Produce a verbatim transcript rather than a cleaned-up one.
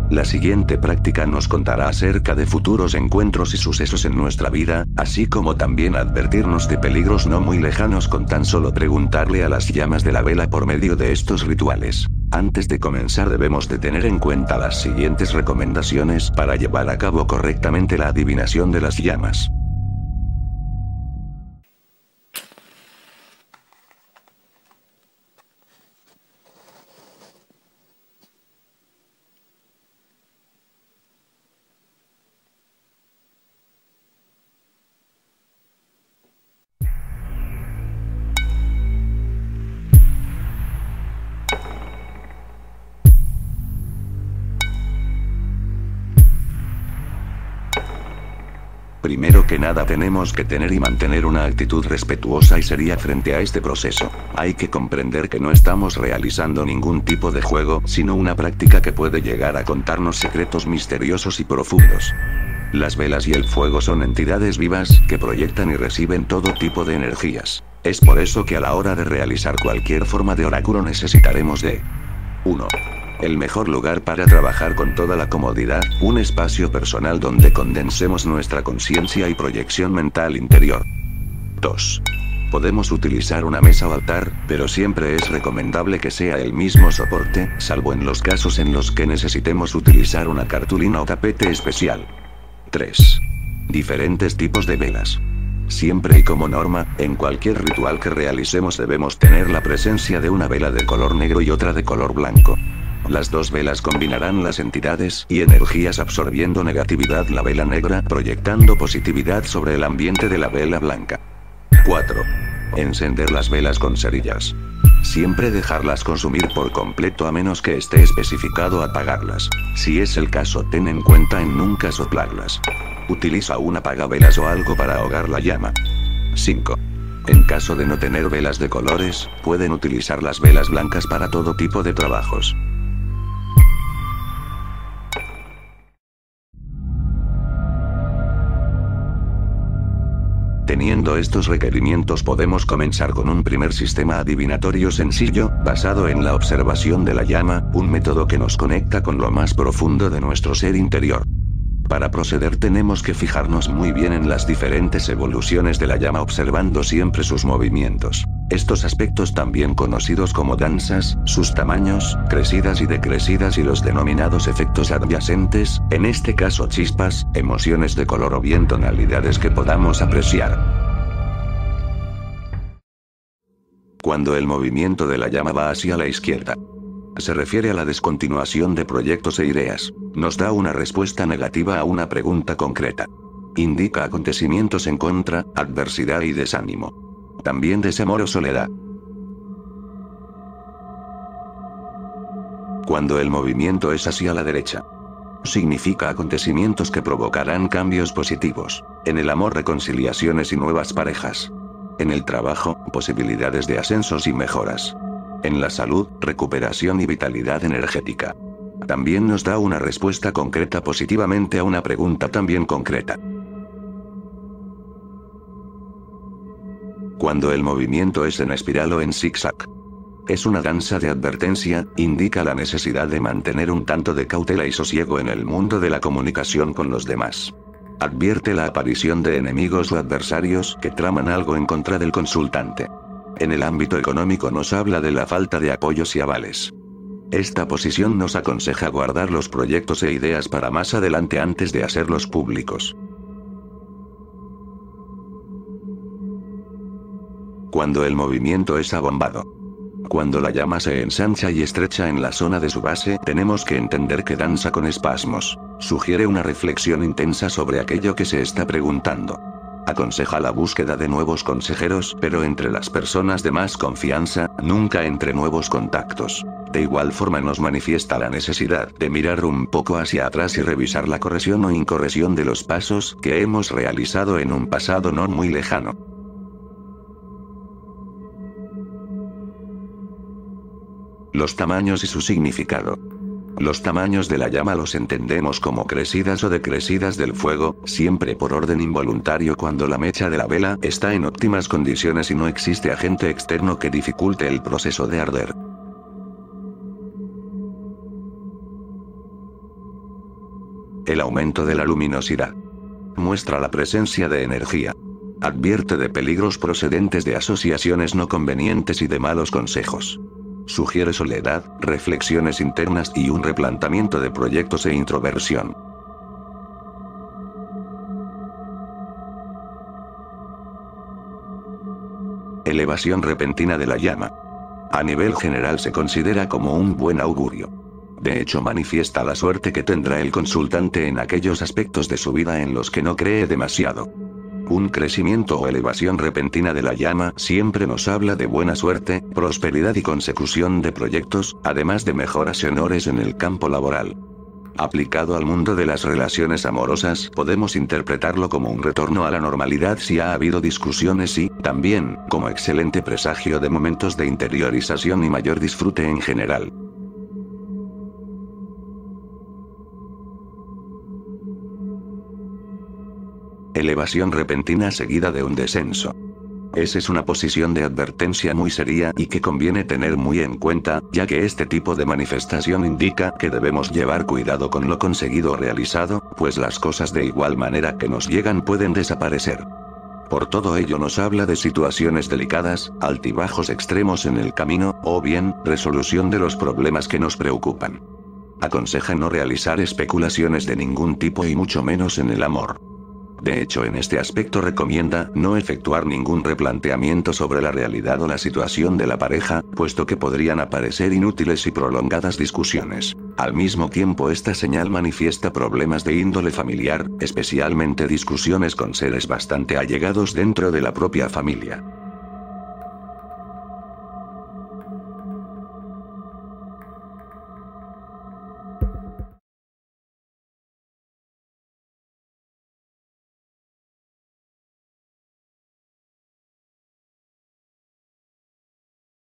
La siguiente práctica nos contará acerca de futuros encuentros y sucesos en nuestra vida, así como también advertirnos de peligros no muy lejanos con tan solo preguntarle a las llamas de la vela por medio de estos rituales. Antes de comenzar debemos de tener en cuenta las siguientes recomendaciones para llevar a cabo correctamente la adivinación de las llamas. Primero que nada tenemos que tener y mantener una actitud respetuosa y seria frente a este proceso. Hay que comprender que no estamos realizando ningún tipo de juego, sino una práctica que puede llegar a contarnos secretos misteriosos y profundos. Las velas y el fuego son entidades vivas, que proyectan y reciben todo tipo de energías. Es por eso que a la hora de realizar cualquier forma de oráculo necesitaremos de uno. El mejor lugar para trabajar con toda la comodidad, un espacio personal donde condensemos nuestra conciencia y proyección mental interior. dos. Podemos utilizar una mesa o altar, pero siempre es recomendable que sea el mismo soporte, salvo en los casos en los que necesitemos utilizar una cartulina o tapete especial. tres. Diferentes tipos de velas. Siempre y como norma, en cualquier ritual que realicemos debemos tener la presencia de una vela de color negro y otra de color blanco. Las dos velas combinarán las entidades y energías absorbiendo negatividad la vela negra, proyectando positividad sobre el ambiente de la vela blanca. cuatro. Encender las velas con cerillas. Siempre dejarlas consumir por completo a menos que esté especificado apagarlas. Si es el caso, ten en cuenta en nunca soplarlas. Utiliza un apagavelas o algo para ahogar la llama. cinco. En caso de no tener velas de colores, pueden utilizar las velas blancas para todo tipo de trabajos. Teniendo estos requerimientos podemos comenzar con un primer sistema adivinatorio sencillo, basado en la observación de la llama, un método que nos conecta con lo más profundo de nuestro ser interior. Para proceder tenemos que fijarnos muy bien en las diferentes evoluciones de la llama observando siempre sus movimientos. Estos aspectos también conocidos como danzas, sus tamaños, crecidas y decrecidas y los denominados efectos adyacentes, en este caso chispas, emociones de color o bien tonalidades que podamos apreciar. Cuando el movimiento de la llama va hacia la izquierda, se refiere a la descontinuación de proyectos e ideas. Nos da una respuesta negativa a una pregunta concreta. Indica acontecimientos en contra, adversidad y desánimo. También desamor o soledad. Cuando el movimiento es hacia la derecha, significa acontecimientos que provocarán cambios positivos. En el amor, reconciliaciones y nuevas parejas. En el trabajo, posibilidades de ascensos y mejoras. En la salud, recuperación y vitalidad energética. También nos da una respuesta concreta positivamente a una pregunta también concreta. Cuando el movimiento es en espiral o en zigzag, es una danza de advertencia, indica la necesidad de mantener un tanto de cautela y sosiego en el mundo de la comunicación con los demás. Advierte la aparición de enemigos o adversarios que traman algo en contra del consultante. En el ámbito económico nos habla de la falta de apoyos y avales. Esta posición nos aconseja guardar los proyectos e ideas para más adelante antes de hacerlos públicos. Cuando el movimiento es abombado. Cuando la llama se ensancha y estrecha en la zona de su base, tenemos que entender que danza con espasmos. Sugiere una reflexión intensa sobre aquello que se está preguntando. Aconseja la búsqueda de nuevos consejeros, pero entre las personas de más confianza, nunca entre nuevos contactos. De igual forma nos manifiesta la necesidad de mirar un poco hacia atrás y revisar la corrección o incorrección de los pasos que hemos realizado en un pasado no muy lejano. Los tamaños y su significado. Los tamaños de la llama los entendemos como crecidas o decrecidas del fuego, siempre por orden involuntario cuando la mecha de la vela está en óptimas condiciones y no existe agente externo que dificulte el proceso de arder. El aumento de la luminosidad. Muestra la presencia de energía. Advierte de peligros procedentes de asociaciones no convenientes y de malos consejos. Sugiere soledad, reflexiones internas y un replanteamiento de proyectos e introversión. Elevación repentina de la llama. A nivel general se considera como un buen augurio. De hecho, manifiesta la suerte que tendrá el consultante en aquellos aspectos de su vida en los que no cree demasiado. Un crecimiento o elevación repentina de la llama siempre nos habla de buena suerte, prosperidad y consecución de proyectos, además de mejoras y honores en el campo laboral. Aplicado al mundo de las relaciones amorosas, podemos interpretarlo como un retorno a la normalidad si ha habido discusiones y, también, como excelente presagio de momentos de interiorización y mayor disfrute en general. Elevación repentina seguida de un descenso. Esa es una posición de advertencia muy seria y que conviene tener muy en cuenta, ya que este tipo de manifestación indica que debemos llevar cuidado con lo conseguido o realizado, pues las cosas de igual manera que nos llegan pueden desaparecer. Por todo ello nos habla de situaciones delicadas, altibajos extremos en el camino, o bien, resolución de los problemas que nos preocupan. Aconseja no realizar especulaciones de ningún tipo y mucho menos en el amor. De hecho, en este aspecto recomienda no efectuar ningún replanteamiento sobre la realidad o la situación de la pareja, puesto que podrían aparecer inútiles y prolongadas discusiones. Al mismo tiempo, esta señal manifiesta problemas de índole familiar, especialmente discusiones con seres bastante allegados dentro de la propia familia.